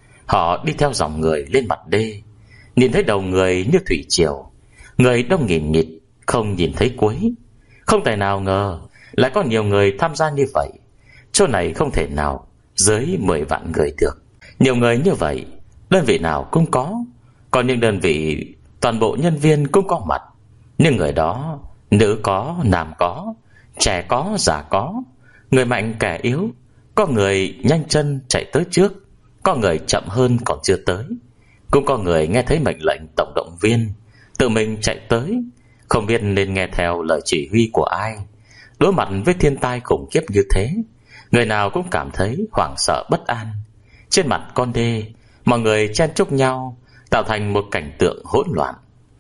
Họ đi theo dòng người lên mặt đê, nhìn thấy đầu người như thủy triều, người đông nghìn nghịt, không nhìn thấy cuối. Không thể nào ngờ lại có nhiều người tham gia như vậy. Chỗ này không thể nào dưới mười vạn người được. Nhiều người như vậy, đơn vị nào cũng có. Còn những đơn vị toàn bộ nhân viên cũng có mặt. Nhưng người đó nữ có, nam có, trẻ có, già có, người mạnh kẻ yếu. Có người nhanh chân chạy tới trước, có người chậm hơn còn chưa tới. Cũng có người nghe thấy mệnh lệnh tổng động viên, tự mình chạy tới, không biết nên nghe theo lời chỉ huy của ai. Đối mặt với thiên tai khủng khiếp như thế, người nào cũng cảm thấy hoảng sợ bất an. Trên mặt con đê, mọi người chen chúc nhau, tạo thành một cảnh tượng hỗn loạn.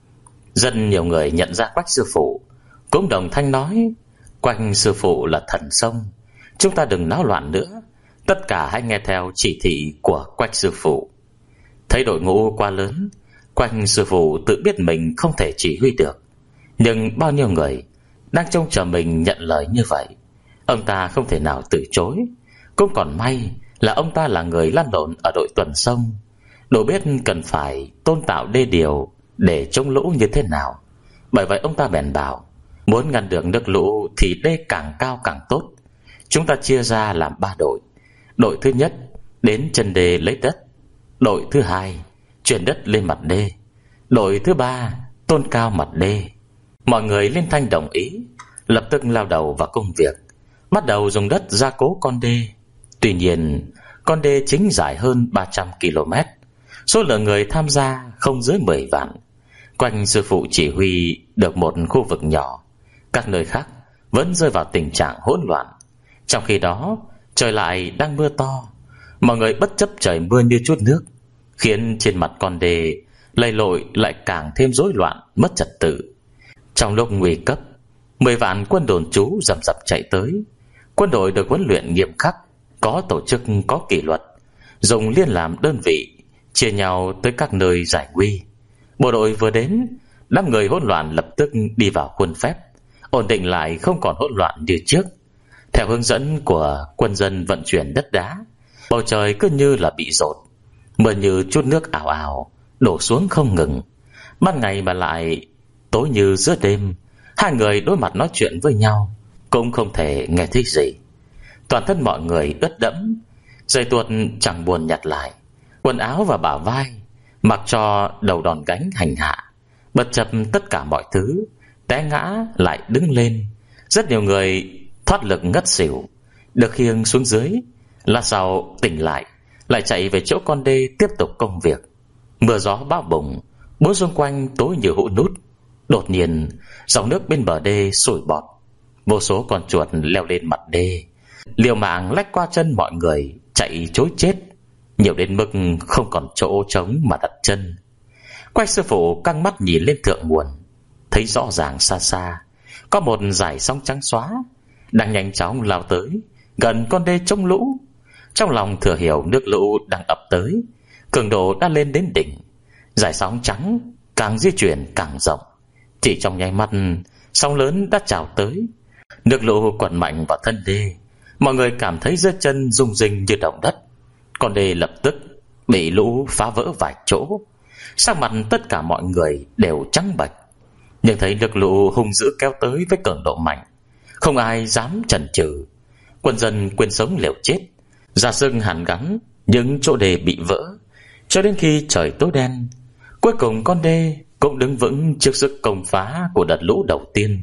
Rất nhiều người nhận ra Quách sư phụ, cũng đồng thanh nói: Quách sư phụ là thần sông, chúng ta đừng náo loạn nữa, tất cả hãy nghe theo chỉ thị của Quách sư phụ. Thấy đội ngũ quá lớn, Quách sư phụ tự biết mình không thể chỉ huy được, nhưng bao nhiêu người đang trông chờ mình nhận lời như vậy, ông ta không thể nào từ chối. Cũng còn may là ông ta là người lăn lộn ở đội tuần sông, đủ biết cần phải tôn tạo đê điều để chống lũ như thế nào. Bởi vậy ông ta bèn bảo, muốn ngăn được nước lũ thì đê càng cao càng tốt. Chúng ta chia ra làm ba đội. Đội thứ nhất đến chân đê lấy đất, đội thứ hai chuyển đất lên mặt đê, đội thứ ba tôn cao mặt đê. Mọi người liên thanh đồng ý, lập tức lao đầu vào công việc, bắt đầu dùng đất gia cố con đê. Tuy nhiên, con đê chính dài hơn ba trăm ki lô mét, số lượng người tham gia không dưới mười vạn. Quanh sư phụ chỉ huy được một khu vực nhỏ, các nơi khác vẫn rơi vào tình trạng hỗn loạn. Trong khi đó, trời lại đang mưa to. Mọi người bất chấp trời mưa như chút nước, khiến trên mặt con đê lầy lội lại càng thêm rối loạn, mất trật tự. Trong lúc nguy cấp, mười vạn quân đồn trú rầm rập chạy tới. Quân đội được huấn luyện nghiêm khắc, có tổ chức, có kỷ luật, dùng liên làm đơn vị, chia nhau tới các nơi giải nguy. Bộ đội vừa đến, đám người hỗn loạn lập tức đi vào khuôn phép, ổn định lại, không còn hỗn loạn như trước. Theo hướng dẫn của quân dân vận chuyển đất đá, bầu trời cứ như là bị dột, mưa như chút nước ào ào đổ xuống không ngừng. Ban ngày mà lại tối như giữa đêm. Hai người đối mặt nói chuyện với nhau cũng không thể nghe thấy gì. Toàn thân mọi người ướt đẫm, giày tuột chẳng buồn nhặt lại, quần áo và bả vai mặc cho đầu đòn gánh hành hạ. Bất chấp tất cả mọi thứ, té ngã lại đứng lên. Rất nhiều người thoát lực ngất xỉu, được khiêng xuống dưới. Lát sau tỉnh lại, lại chạy về chỗ con đê tiếp tục công việc. Mưa gió bão bùng, bốn xung quanh tối như hũ nút. Đột nhiên, dòng nước bên bờ đê sôi bọt, vô số con chuột leo lên mặt đê, liều mạng lách qua chân mọi người, chạy trối chết, nhiều đến mức không còn chỗ trống mà đặt chân. Quách sư phụ căng mắt nhìn lên thượng nguồn, thấy rõ ràng xa xa có một dải sóng trắng xóa đang nhanh chóng lao tới gần con đê chống lũ. Trong lòng thừa hiểu nước lũ đang ập tới, cường độ đã lên đến đỉnh. Dải sóng trắng càng di chuyển càng rộng, chỉ trong nháy mắt sóng lớn đã trào tới. Nước lũ quằn mạnh vào thân đê, mọi người cảm thấy dưới chân rung rinh như động đất. Con đê lập tức bị lũ phá vỡ vài chỗ. Sắc mặt tất cả mọi người đều trắng bệch, nhưng thấy nước lũ hung dữ kéo tới với cường độ mạnh, không ai dám chần chừ. Quân dân quên sống liều chết, ra sức hàn gắn những chỗ đê bị vỡ, cho đến khi trời tối đen. Cuối cùng con đê cũng đứng vững trước sức công phá của đợt lũ đầu tiên.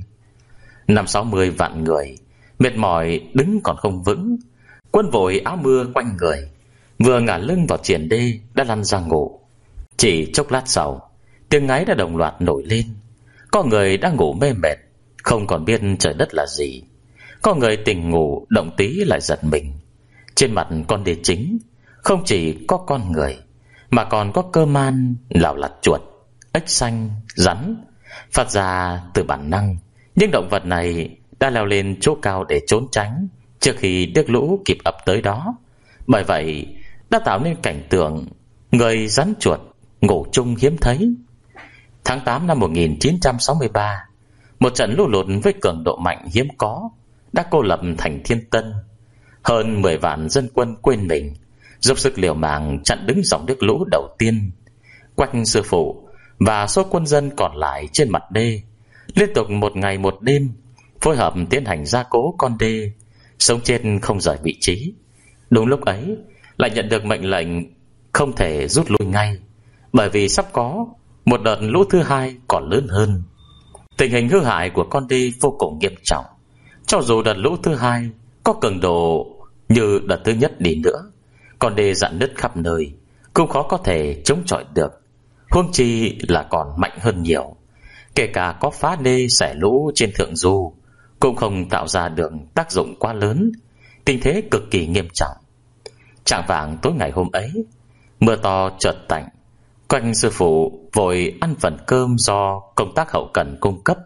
Năm sáu mươi vạn người mệt mỏi đứng còn không vững. Quân vội áo mưa quanh người, vừa ngả lưng vào triển đê đã lăn ra ngủ. Chỉ chốc lát sau, tiếng ngáy đã đồng loạt nổi lên. Có người đang ngủ mê mệt, không còn biết trời đất là gì. Có người tỉnh ngủ động tí lại giật mình. Trên mặt con đê chính không chỉ có con người, mà còn có cơ man, lào lặt chuột, ếch xanh, rắn. Phát ra từ bản năng, những động vật này đã leo lên chỗ cao để trốn tránh trước khi nước lũ kịp ập tới đó. Bởi vậy đã tạo nên cảnh tượng người rắn chuột ngủ chung hiếm thấy. Tháng tám năm một nghìn chín trăm sáu mươi ba, một trận lũ lụt với cường độ mạnh hiếm có đã cô lập thành Thiên Tân. Hơn mười vạn dân quân quên mình, dốc sức liều mạng chặn đứng dòng nước lũ đầu tiên. Quách sư phụ và số quân dân còn lại trên mặt đê liên tục một ngày một đêm phối hợp tiến hành gia cố con đê, sống chết không rời vị trí. Đúng lúc ấy lại nhận được mệnh lệnh không thể rút lui ngay, bởi vì sắp có một đợt lũ thứ hai còn lớn hơn. Tình hình hư hại của con đê vô cùng nghiêm trọng. Cho dù đợt lũ thứ hai có cường độ như đợt thứ nhất đi nữa, con đê rạn nứt khắp nơi cũng khó có thể chống chọi được, huống chi là còn mạnh hơn nhiều. Kể cả có phá đê xẻ lũ trên thượng du cũng không tạo ra được tác dụng quá lớn. Tình thế cực kỳ nghiêm trọng. Chạng vạng tối ngày hôm ấy, mưa to chợt tạnh. Quanh sư phụ vội ăn phần cơm do công tác hậu cần cung cấp,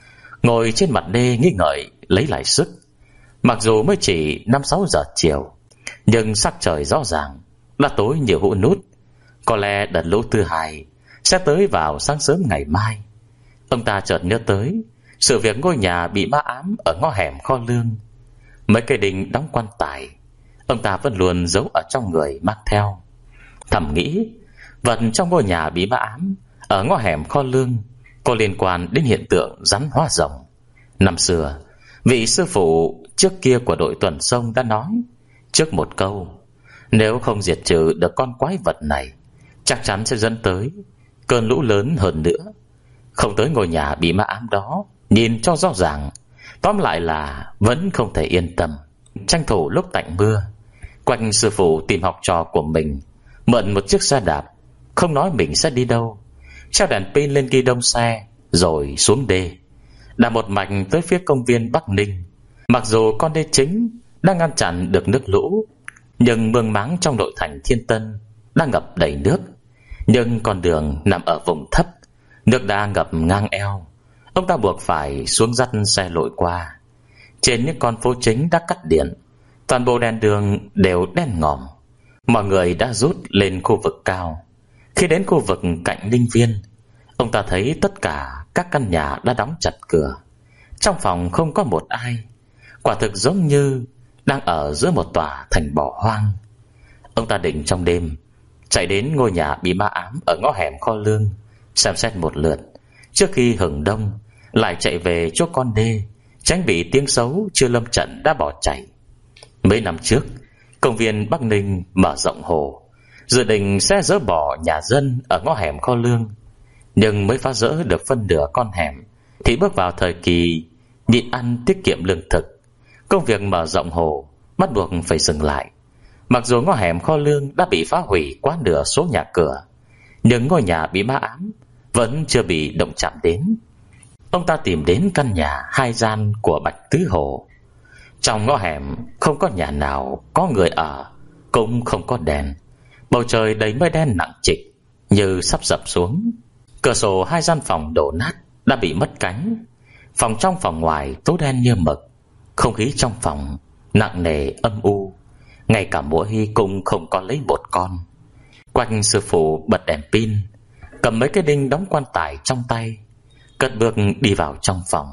ngồi trên mặt đê nghĩ ngợi lấy lại sức. Mặc dù mới chỉ năm sáu giờ chiều, nhưng sắc trời rõ ràng đã tối nhiều hũ nút. Có lẽ đợt lũ thứ hai sẽ tới vào sáng sớm ngày mai. Ông ta chợt nhớ tới sự việc ngôi nhà bị ma ám ở ngõ hẻm kho lương. Mấy cây đinh đóng quan tài ông ta vẫn luôn giấu ở trong người mang theo. Thầm nghĩ vật trong ngôi nhà bị ma ám ở ngõ hẻm kho lương có liên quan đến hiện tượng rắn hóa rồng. Năm xưa, vị sư phụ trước kia của đội tuần sông đã nói trước một câu: nếu không diệt trừ được con quái vật này, chắc chắn sẽ dẫn tới cơn lũ lớn hơn nữa. Không tới ngôi nhà bị ma ám đó nhìn cho rõ ràng. Tóm lại là vẫn không thể yên tâm. Tranh thủ lúc tạnh mưa, Quanh sư phụ tìm học trò của mình mượn một chiếc xe đạp, không nói mình sẽ đi đâu, treo đèn pin lên ghi đông xe rồi xuống đê, đạp một mạch tới phía công viên Bắc Ninh. Mặc dù con đê chính đang ngăn chặn được nước lũ, nhưng mương máng trong nội thành Thiên Tân đang ngập đầy nước. Nhưng con đường nằm ở vùng thấp, nước đã ngập ngang eo. Ông ta buộc phải xuống dắt xe lội qua. Trên những con phố chính đã cắt điện, toàn bộ đèn đường đều đen ngòm. Mọi người đã rút lên khu vực cao. Khi đến khu vực cạnh Ninh Viên, ông ta thấy tất cả các căn nhà đã đóng chặt cửa. Trong phòng không có một ai, quả thực giống như đang ở giữa một tòa thành bỏ hoang. Ông ta định trong đêm chạy đến ngôi nhà bị ma ám ở ngõ hẻm kho lương xem xét một lượt, trước khi hừng đông lại chạy về chỗ con đê, tránh bị tiếng xấu chưa lâm trận đã bỏ chạy. Mấy năm trước, công viên Bắc Ninh mở rộng hồ, dự định sẽ dỡ bỏ nhà dân ở ngõ hẻm kho lương, nhưng mới phá rỡ được phân nửa con hẻm thì bước vào thời kỳ nhịn ăn tiết kiệm lương thực. Công việc mở rộng hồ bắt buộc phải dừng lại. Mặc dù ngõ hẻm kho lương đã bị phá hủy quá nửa số nhà cửa, nhưng ngôi nhà bị ma ám vẫn chưa bị động chạm đến. Ông ta tìm đến căn nhà hai gian của Bạch Tứ Hồ. Trong ngõ hẻm không có nhà nào có người ở, cũng không có đèn. Bầu trời đầy mây đen nặng trịch như sắp sập xuống. Cửa sổ hai gian phòng đổ nát đã bị mất cánh. Phòng trong phòng ngoài tối đen như mực. Không khí trong phòng nặng nề âm u, ngay cả muỗi cũng không có lấy một con. Quanh sư phụ bật đèn pin, cầm mấy cái đinh đóng quan tài trong tay, cất bước đi vào trong phòng.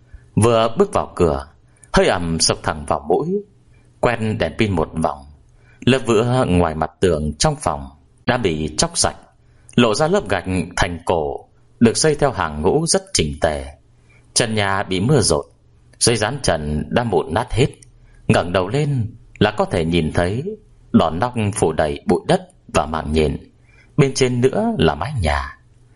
Vừa bước vào cửa, hơi ẩm sộc thẳng vào mũi. Quen đèn pin một vòng, lớp vữa ngoài mặt tường trong phòng đã bị chóc sạch, lộ ra lớp gạch thành cổ được xây theo hàng ngũ rất chỉnh tề. Trần nhà bị mưa dột, dây dán trần đã mụn nát hết. Ngẩng đầu lên là có thể nhìn thấy đòn nóc phủ đầy bụi đất và mảng nhện. Bên trên nữa là mái nhà.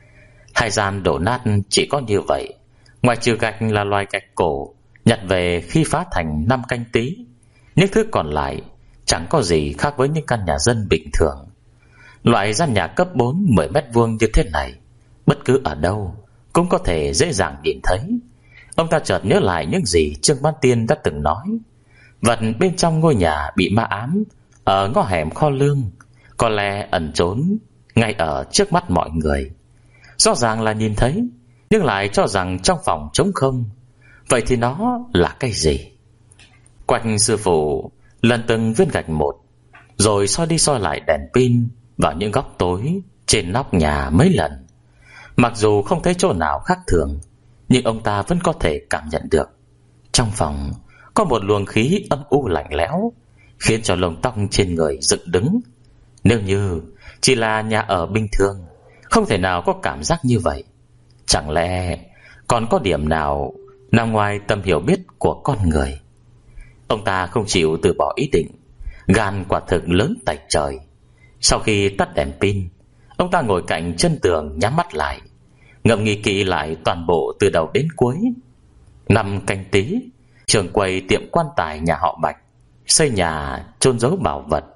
Hai gian đổ nát chỉ có như vậy, ngoài trừ gạch là loài gạch cổ nhặt về khi phá thành năm Canh Tý. Những thứ còn lại chẳng có gì khác với những căn nhà dân bình thường. Loại gian nhà cấp bốn mười mét vuông như thế này, bất cứ ở đâu cũng có thể dễ dàng nhìn thấy. Ông ta chợt nhớ lại những gì Trương Bán Tiên đã từng nói. Vật bên trong ngôi nhà bị ma ám ở ngõ hẻm kho lương có lẽ ẩn trốn ngay ở trước mắt mọi người. Rõ ràng là nhìn thấy, nhưng lại cho rằng trong phòng trống không. Vậy thì nó là cái gì? Quách sư phụ lần từng viên gạch một, rồi soi đi soi lại đèn pin vào những góc tối trên nóc nhà mấy lần. Mặc dù không thấy chỗ nào khác thường, nhưng ông ta vẫn có thể cảm nhận được trong phòng có một luồng khí âm u lạnh lẽo, khiến cho lông tóc trên người dựng đứng. Nếu như chỉ là nhà ở bình thường, không thể nào có cảm giác như vậy. Chẳng lẽ còn có điểm nào nằm ngoài tầm hiểu biết của con người? Ông ta không chịu từ bỏ ý định, gan quả thực lớn tạch trời. Sau khi tắt đèn pin, ông ta ngồi cạnh chân tường nhắm mắt lại, ngẫm nghĩ kỹ lại toàn bộ từ đầu đến cuối. Năm canh tí, trưởng quầy tiệm quan tài nhà họ Bạch xây nhà chôn giấu bảo vật.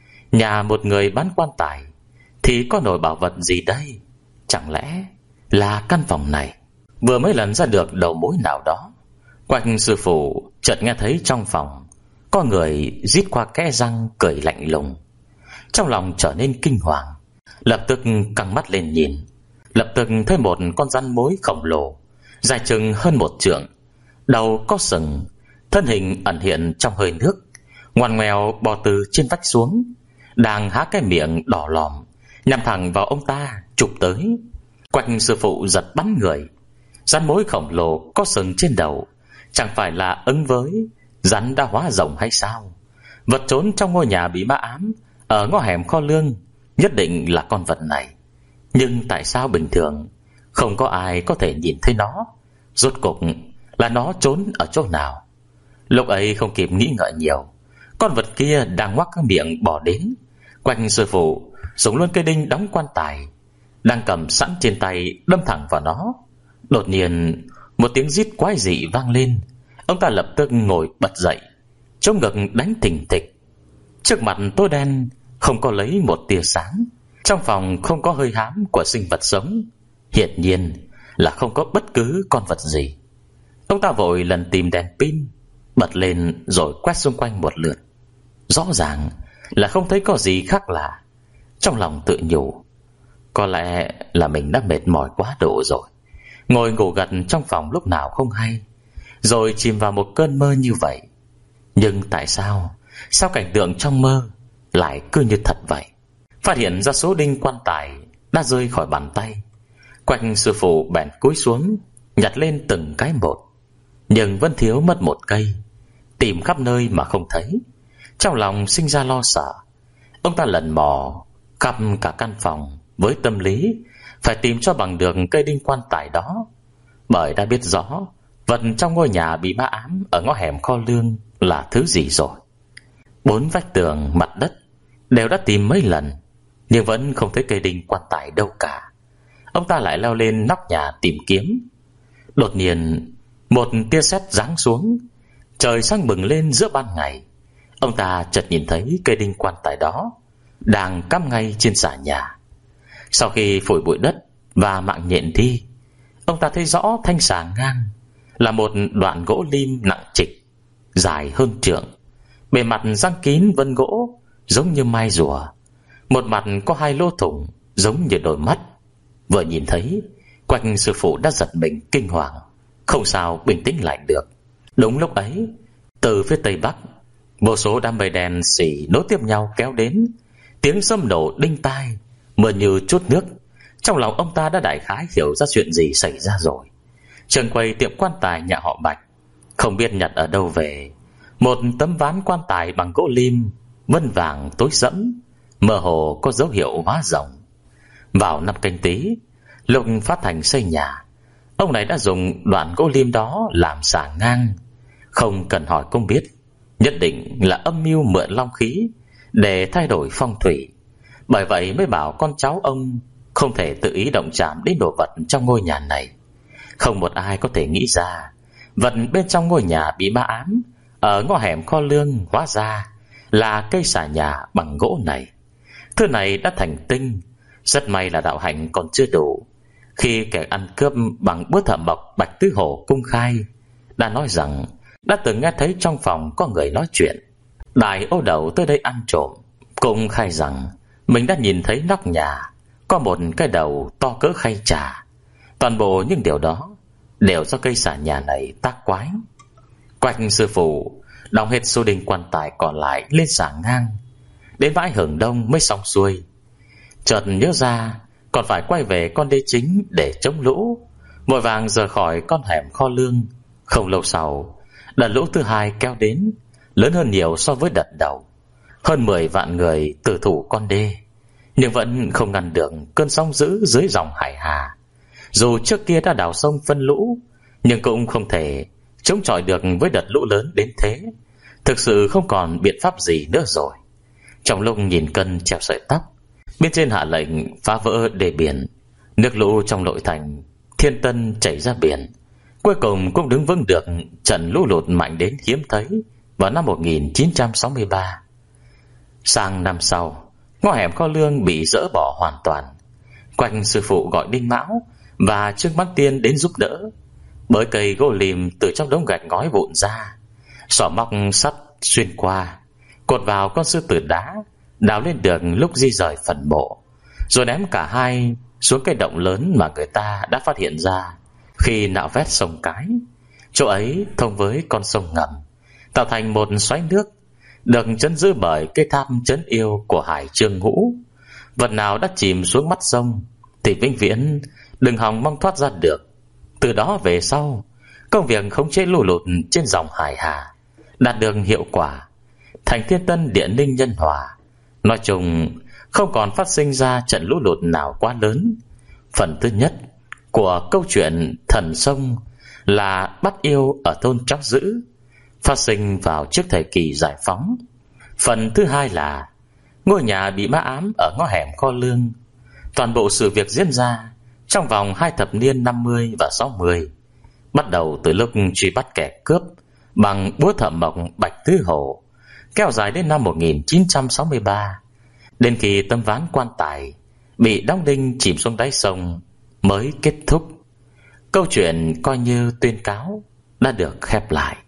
Nhà một người bán quan tài thì có nổi bảo vật gì đây? Chẳng lẽ là căn phòng này? Vừa mới lần ra được đầu mối nào đó, Quách sư phụ chợt nghe thấy trong phòng có người rít qua kẽ răng cười lạnh lùng. Trong lòng trở nên kinh hoàng, lập tức căng mắt lên nhìn. Lập tức thấy một con rắn mối khổng lồ, dài chừng hơn một trượng, đầu có sừng, thân hình ẩn hiện trong hơi nước, ngoằn ngoèo bò từ trên vách xuống, đang há cái miệng đỏ lòm nhằm thẳng vào ông ta chụp tới. Quách sư phụ giật bắn người. Rắn mối khổng lồ có sừng trên đầu chẳng phải là ứng với rắn đã hóa rồng hay sao? Vật trốn trong ngôi nhà bị ma ám ở ngõ hẻm kho lương nhất định là con vật này. Nhưng tại sao bình thường không có ai có thể nhìn thấy nó? Rốt cục là nó trốn ở chỗ nào? Lúc ấy không kịp nghĩ ngợi nhiều, con vật kia đang ngoác cái miệng bỏ đến. Quách sư phụ dùng luôn cây đinh đóng quan tài đang cầm sẵn trên tay đâm thẳng vào nó. Đột nhiên một tiếng rít quái dị vang lên. Ông ta lập tức ngồi bật dậy, chống ngực đánh thình thịch. Trước mặt tối đen, không có lấy một tia sáng. Trong phòng không có hơi hám của sinh vật sống, hiển nhiên là không có bất cứ con vật gì. Ông ta vội lần tìm đèn pin, bật lên rồi quét xung quanh một lượt. Rõ ràng là không thấy có gì khác lạ. Trong lòng tự nhủ, có lẽ là mình đã mệt mỏi quá độ rồi, ngồi ngủ gật trong phòng lúc nào không hay, rồi chìm vào một cơn mơ như vậy. Nhưng tại sao Sao cảnh tượng trong mơ lại cứ như thật vậy? Phát hiện ra số đinh quan tài đã rơi khỏi bàn tay, Quách sư phụ bèn cúi xuống nhặt lên từng cái một, nhưng vẫn thiếu mất một cây. Tìm khắp nơi mà không thấy, trong lòng sinh ra lo sợ. Ông ta lần mò khắp cả căn phòng với tâm lý phải tìm cho bằng được cây đinh quan tài đó, bởi đã biết rõ vật trong ngôi nhà bị ma ám ở ngõ hẻm kho lương là thứ gì rồi. Bốn vách tường, mặt đất đều đã tìm mấy lần, nhưng vẫn không thấy cây đinh quan tài đâu cả. Ông ta lại leo lên nóc nhà tìm kiếm. Đột nhiên một tia sét giáng xuống, trời sáng bừng lên giữa ban ngày. Ông ta chợt nhìn thấy cây đinh quan tài đó đang cắm ngay trên xà nhà. Sau khi phủi bụi đất và mạng nhện đi, ông ta thấy rõ thanh xà ngang là một đoạn gỗ lim nặng trịch, dài hơn trượng, bề mặt răng kín vân gỗ giống như mai rùa, một mặt có hai lỗ thủng giống như đôi mắt. Vừa nhìn thấy, Quách sư phụ đã giật mình kinh hoàng, không sao bình tĩnh lại được. Đúng lúc ấy, từ phía tây bắc, vô số đám mây đen xỉ nối tiếp nhau kéo đến, tiếng sấm nổ đinh tai, mưa như chút nước. Trong lòng ông ta đã đại khái hiểu ra chuyện gì xảy ra rồi. Trường quầy tiệm quan tài nhà họ Bạch không biết nhặt ở đâu về một tấm ván quan tài bằng gỗ lim vân vàng tối sẫm, mơ hồ có dấu hiệu hóa rồng. Vào năm Canh Tý, lúc Phát Thành xây nhà, ông này đã dùng đoạn gỗ lim đó làm xà ngang. Không cần hỏi cũng biết, nhất định là âm mưu mượn long khí để thay đổi phong thủy. Bởi vậy mới bảo con cháu ông không thể tự ý động chạm đến đồ vật trong ngôi nhà này. Không một ai có thể nghĩ ra vật bên trong ngôi nhà bị ma ám ở ngõ hẻm kho lương hóa ra là cây xà nhà bằng gỗ này. Thứ này đã thành tinh. Rất may là đạo hạnh còn chưa đủ. Khi kẻ ăn cướp bằng búa thợ mộc Bạch Tứ Hổ cung khai, đã nói rằng đã từng nghe thấy trong phòng có người nói chuyện. Đại ô đầu tới đây ăn trộm cũng khai rằng mình đã nhìn thấy nóc nhà có một cái đầu to cỡ khay trà. Toàn bộ những điều đó đều do cây xà nhà này tác quái. Quách sư phụ đóng hết số đinh quan tài còn lại lên xà ngang, đến bãi Hưởng Đông mới xong xuôi. Chợt nhớ ra còn phải quay về con đê chính để chống lũ, vội vàng rời khỏi con hẻm kho lương. Không lâu sau, đợt lũ thứ hai kéo đến, lớn hơn nhiều so với đợt đầu. Hơn mười vạn người tử thủ con đê, nhưng vẫn không ngăn được cơn sóng dữ dưới dòng Hải Hà. Dù trước kia đã đào sông phân lũ, nhưng cũng không thể chống chọi được với đợt lũ lớn đến thế. Thực sự không còn biện pháp gì nữa rồi. Trong lúc nhìn cân treo sợi tóc, bên trên hạ lệnh phá vỡ đê biển. Nước lũ trong nội thành Thiên Tân chảy ra biển, cuối cùng cũng đứng vững được trận lũ lụt mạnh đến hiếm thấy vào năm một nghìn chín trăm sáu mươi ba. Sang năm sau, ngõ hẻm kho lương bị dỡ bỏ hoàn toàn. Quách sư phụ gọi Đinh Mão và Trương Bác Tiên đến giúp đỡ. Bới cây gỗ lim từ trong đống gạch ngói vụn ra, xỏ móc sắt xuyên qua, cột vào con sư tử đá, đào lên được lúc di rời phần mộ, rồi ném cả hai xuống cái động lớn mà người ta đã phát hiện ra khi nạo vét sông Cái. Chỗ ấy thông với con sông ngầm, tạo thành một xoáy nước, được chấn giữ bởi cây tham trấn yêu của Hải Trương Ngũ. Vật nào đã chìm xuống mắt sông thì vĩnh viễn đừng hòng mong thoát ra được. Từ đó về sau, công việc khống chế lũ lụt trên dòng Hải Hà đạt được hiệu quả. Thành Thiên Tân, Địa Ninh, Nhân Hòa nói chung không còn phát sinh ra trận lũ lụt nào quá lớn. Phần thứ nhất của câu chuyện Thần Sông là bắt yêu ở thôn Chóc Dữ, phát sinh vào trước thời kỳ giải phóng. Phần thứ hai là ngôi nhà bị ma ám ở ngõ hẻm kho lương. Toàn bộ sự việc diễn ra trong vòng hai thập niên năm mươi và sáu mươi, bắt đầu từ lúc truy bắt kẻ cướp bằng búa thợ mộc Bạch Tứ Hổ, kéo dài đến năm một nghìn chín trăm sáu mươi ba, đến khi tấm ván quan tài bị đóng đinh chìm xuống đáy sông mới kết thúc. Câu chuyện coi như tuyên cáo đã được khép lại.